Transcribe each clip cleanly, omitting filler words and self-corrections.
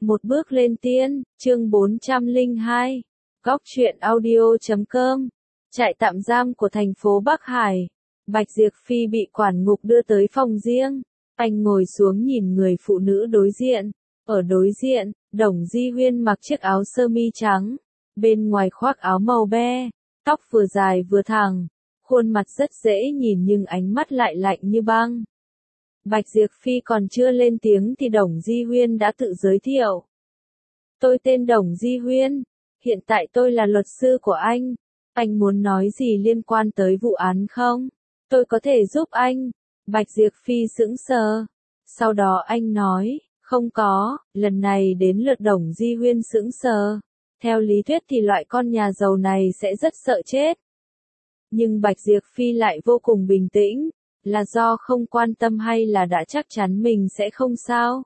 Một bước lên tiên, chương 402. Góc truyện audio.com. Trại tạm giam của thành phố Bắc Hải. Bạch Diệp Phi bị quản ngục đưa tới phòng riêng. Anh ngồi xuống nhìn người phụ nữ đối diện. Ở đối diện, Đồng Di Huyên mặc chiếc áo sơ mi trắng. Bên ngoài khoác áo màu be. Tóc vừa dài vừa thẳng. Khuôn mặt rất dễ nhìn nhưng ánh mắt lại lạnh như băng. Bạch Diệp Phi còn chưa lên tiếng thì Đồng Di Huyên đã tự giới thiệu. Tôi tên Đồng Di Huyên. Hiện tại tôi là luật sư của anh. Anh muốn nói gì liên quan tới vụ án không? Tôi có thể giúp anh. Bạch Diệp Phi sững sờ. Sau đó anh nói, không có, lần này đến lượt Đồng Di Huyên sững sờ. Theo lý thuyết thì loại con nhà giàu này sẽ rất sợ chết. Nhưng Bạch Diệp Phi lại vô cùng bình tĩnh. Là do không quan tâm hay là đã chắc chắn mình sẽ không sao?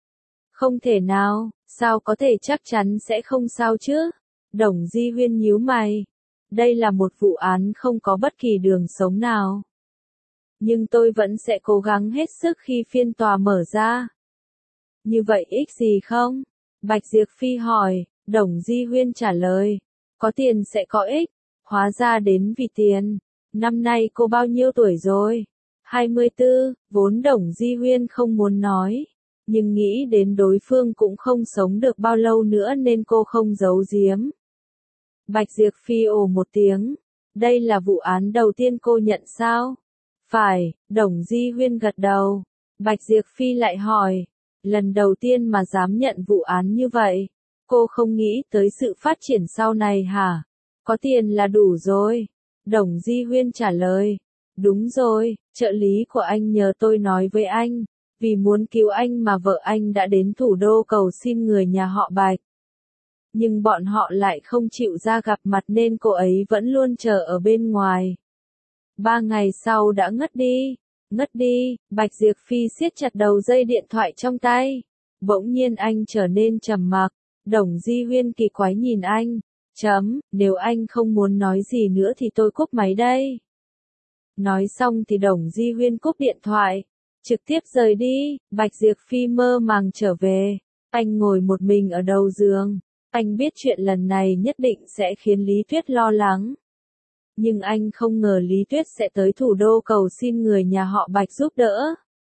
Không thể nào, sao có thể chắc chắn sẽ không sao chứ? Đồng Di Huyên nhíu mày. Đây là một vụ án không có bất kỳ đường sống nào. Nhưng tôi vẫn sẽ cố gắng hết sức khi phiên tòa mở ra. Như vậy ích gì không? Bạch Diệp Phi hỏi. Đồng Di Huyên trả lời. Có tiền sẽ có ích. Hóa ra đến vì tiền. Năm nay cô bao nhiêu tuổi rồi? 24, vốn Đồng Di Huyên không muốn nói. Nhưng nghĩ đến đối phương cũng không sống được bao lâu nữa nên cô không giấu giếm. Bạch Diệp Phi ồ một tiếng. Đây là vụ án đầu tiên cô nhận sao? Phải, Đồng Di Huyên gật đầu. Bạch Diệp Phi lại hỏi. Lần đầu tiên mà dám nhận vụ án như vậy. Cô không nghĩ tới sự phát triển sau này hả? Có tiền là đủ rồi. Đồng Di Huyên trả lời. Đúng rồi, trợ lý của anh nhờ tôi nói với anh. Vì muốn cứu anh mà vợ anh đã đến thủ đô cầu xin người nhà họ Bạch. Nhưng bọn họ lại không chịu ra gặp mặt nên cô ấy vẫn luôn chờ ở bên ngoài. 3 ngày sau đã ngất đi. Ngất đi, Bạch Diệp Phi siết chặt đầu dây điện thoại trong tay. Bỗng nhiên anh trở nên trầm mặc. Đồng Di Huyên kỳ quái nhìn anh. Nếu anh không muốn nói gì nữa thì tôi cúp máy đây. Nói xong thì Đồng Di Huyên cúp điện thoại. Trực tiếp rời đi, Bạch Diệp Phi mơ màng trở về. Anh ngồi một mình ở đầu giường. Anh biết chuyện lần này nhất định sẽ khiến Lý Tuyết lo lắng. Nhưng anh không ngờ Lý Tuyết sẽ tới thủ đô cầu xin người nhà họ Bạch giúp đỡ.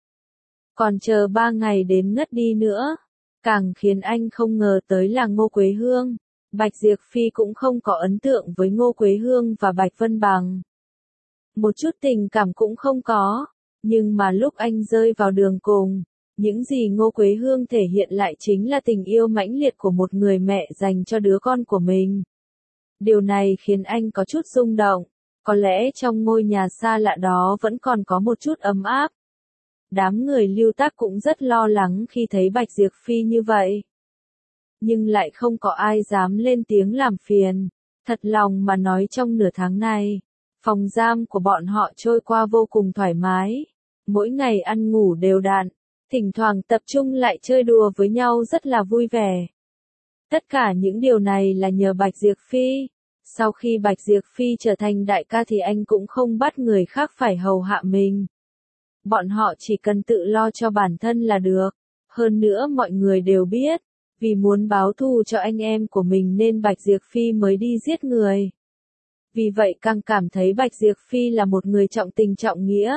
Còn chờ 3 ngày đến ngất đi nữa. Càng khiến anh không ngờ tới là Ngô Quế Hương. Bạch Diệp Phi cũng không có ấn tượng với Ngô Quế Hương và Bạch Vân Bằng. Một chút tình cảm cũng không có. Nhưng mà lúc anh rơi vào đường cùng, những gì Ngô Quế Hương thể hiện lại chính là tình yêu mãnh liệt của một người mẹ dành cho đứa con của mình. Điều này khiến anh có chút rung động. Có lẽ trong ngôi nhà xa lạ đó vẫn còn có một chút ấm áp. Đám người Lưu Tác cũng rất lo lắng khi thấy Bạch Diệp Phi như vậy. Nhưng lại không có ai dám lên tiếng làm phiền. Thật lòng mà nói trong nửa tháng này, phòng giam của bọn họ trôi qua vô cùng thoải mái. Mỗi ngày ăn ngủ đều đặn, thỉnh thoảng tập trung lại chơi đùa với nhau rất là vui vẻ. Tất cả những điều này là nhờ Bạch Diệp Phi. Sau khi Bạch Diệp Phi trở thành đại ca thì anh cũng không bắt người khác phải hầu hạ mình. Bọn họ chỉ cần tự lo cho bản thân là được. Hơn nữa mọi người đều biết, vì muốn báo thù cho anh em của mình nên Bạch Diệp Phi mới đi giết người. Vì vậy càng cảm thấy Bạch Diệp Phi là một người trọng tình trọng nghĩa.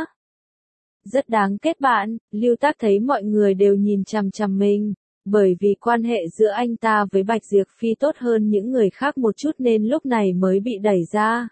Rất đáng kết bạn, Lưu Tác thấy mọi người đều nhìn chằm chằm mình, bởi vì quan hệ giữa anh ta với Bạch Diệp Phi tốt hơn những người khác một chút nên lúc này mới bị đẩy ra.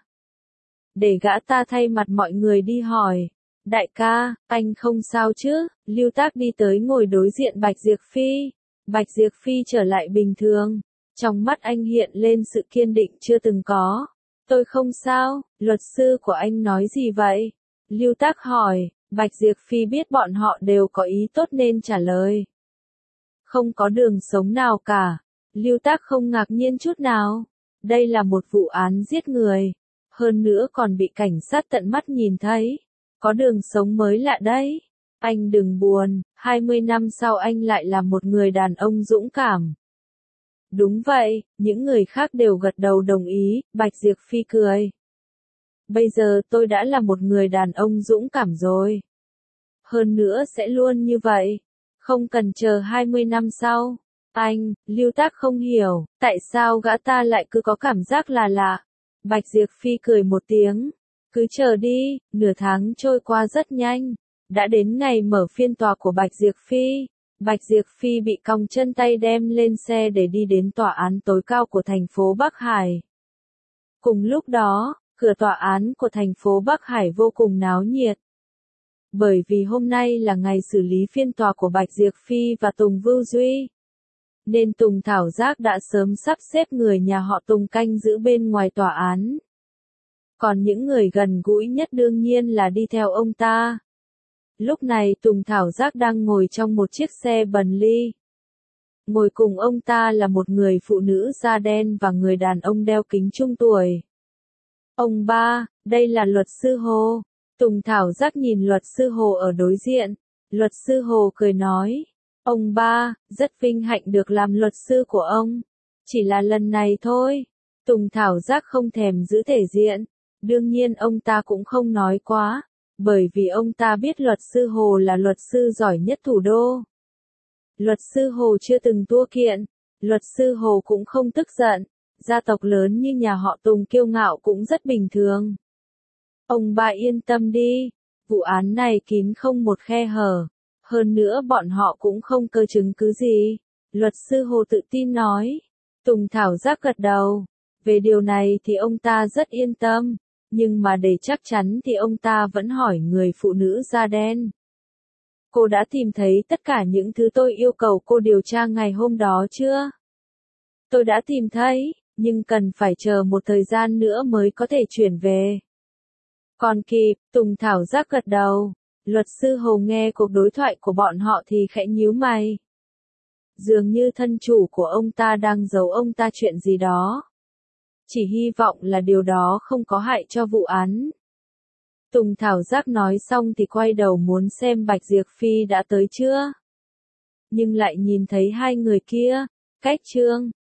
Để gã ta thay mặt mọi người đi hỏi, đại ca, anh không sao chứ? Lưu Tác đi tới ngồi đối diện Bạch Diệp Phi. Bạch Diệp Phi trở lại bình thường. Trong mắt anh hiện lên sự kiên định chưa từng có. Tôi không sao, luật sư của anh nói gì vậy? Lưu Tác hỏi. Bạch Diệp Phi biết bọn họ đều có ý tốt nên trả lời. Không có đường sống nào cả. Lưu Tác không ngạc nhiên chút nào. Đây là một vụ án giết người. Hơn nữa còn bị cảnh sát tận mắt nhìn thấy. Có đường sống mới lạ đấy. Anh đừng buồn, 20 năm sau anh lại là một người đàn ông dũng cảm. Đúng vậy, những người khác đều gật đầu đồng ý, Bạch Diệp Phi cười. Bây giờ tôi đã là một người đàn ông dũng cảm rồi. Hơn nữa sẽ luôn như vậy. Không cần chờ 20 năm sau. Anh, Lưu Tác không hiểu, tại sao gã ta lại cứ có cảm giác là lạ. Bạch Diệp Phi cười một tiếng. Cứ chờ đi, nửa tháng trôi qua rất nhanh. Đã đến ngày mở phiên tòa của Bạch Diệp Phi. Bạch Diệp Phi bị còng chân tay đem lên xe để đi đến tòa án tối cao của thành phố Bắc Hải. Cùng lúc đó, cửa tòa án của thành phố Bắc Hải vô cùng náo nhiệt. Bởi vì hôm nay là ngày xử lý phiên tòa của Bạch Diệp Phi và Tùng Vưu Duy. Nên Tùng Thảo Giác đã sớm sắp xếp người nhà họ Tùng canh giữ bên ngoài tòa án. Còn những người gần gũi nhất đương nhiên là đi theo ông ta. Lúc này Tùng Thảo Giác đang ngồi trong một chiếc xe Bentley. Ngồi cùng ông ta là một người phụ nữ da đen và người đàn ông đeo kính trung tuổi. Ông ba, đây là luật sư Hồ. Tùng Thảo Giác nhìn luật sư Hồ ở đối diện. Luật sư Hồ cười nói. Ông ba, rất vinh hạnh được làm luật sư của ông. Chỉ là lần này thôi. Tùng Thảo Giác không thèm giữ thể diện. Đương nhiên ông ta cũng không nói quá. Bởi vì ông ta biết luật sư Hồ là luật sư giỏi nhất thủ đô. Luật sư Hồ chưa từng thua kiện. Luật sư Hồ cũng không tức giận. Gia tộc lớn như nhà họ Tùng kiêu ngạo cũng rất bình thường. Ông ba yên tâm đi. Vụ án này kín không một khe hở. Hơn nữa bọn họ cũng không cơ chứng cứ gì. Luật sư Hồ tự tin nói. Tùng Thảo Giác gật đầu. Về điều này thì ông ta rất yên tâm. Nhưng mà để chắc chắn thì ông ta vẫn hỏi người phụ nữ da đen. Cô đã tìm thấy tất cả những thứ tôi yêu cầu cô điều tra ngày hôm đó chưa? Tôi đã tìm thấy, nhưng cần phải chờ một thời gian nữa mới có thể chuyển về. Còn kịp, Tùng Thảo Giác gật đầu. Luật sư Hồ nghe cuộc đối thoại của bọn họ thì khẽ nhíu mày. Dường như thân chủ của ông ta đang giấu ông ta chuyện gì đó. Chỉ hy vọng là điều đó không có hại cho vụ án. Tùng Thảo Giác nói xong thì quay đầu muốn xem Bạch Diệp Phi đã tới chưa. Nhưng lại nhìn thấy hai người kia, cách Trương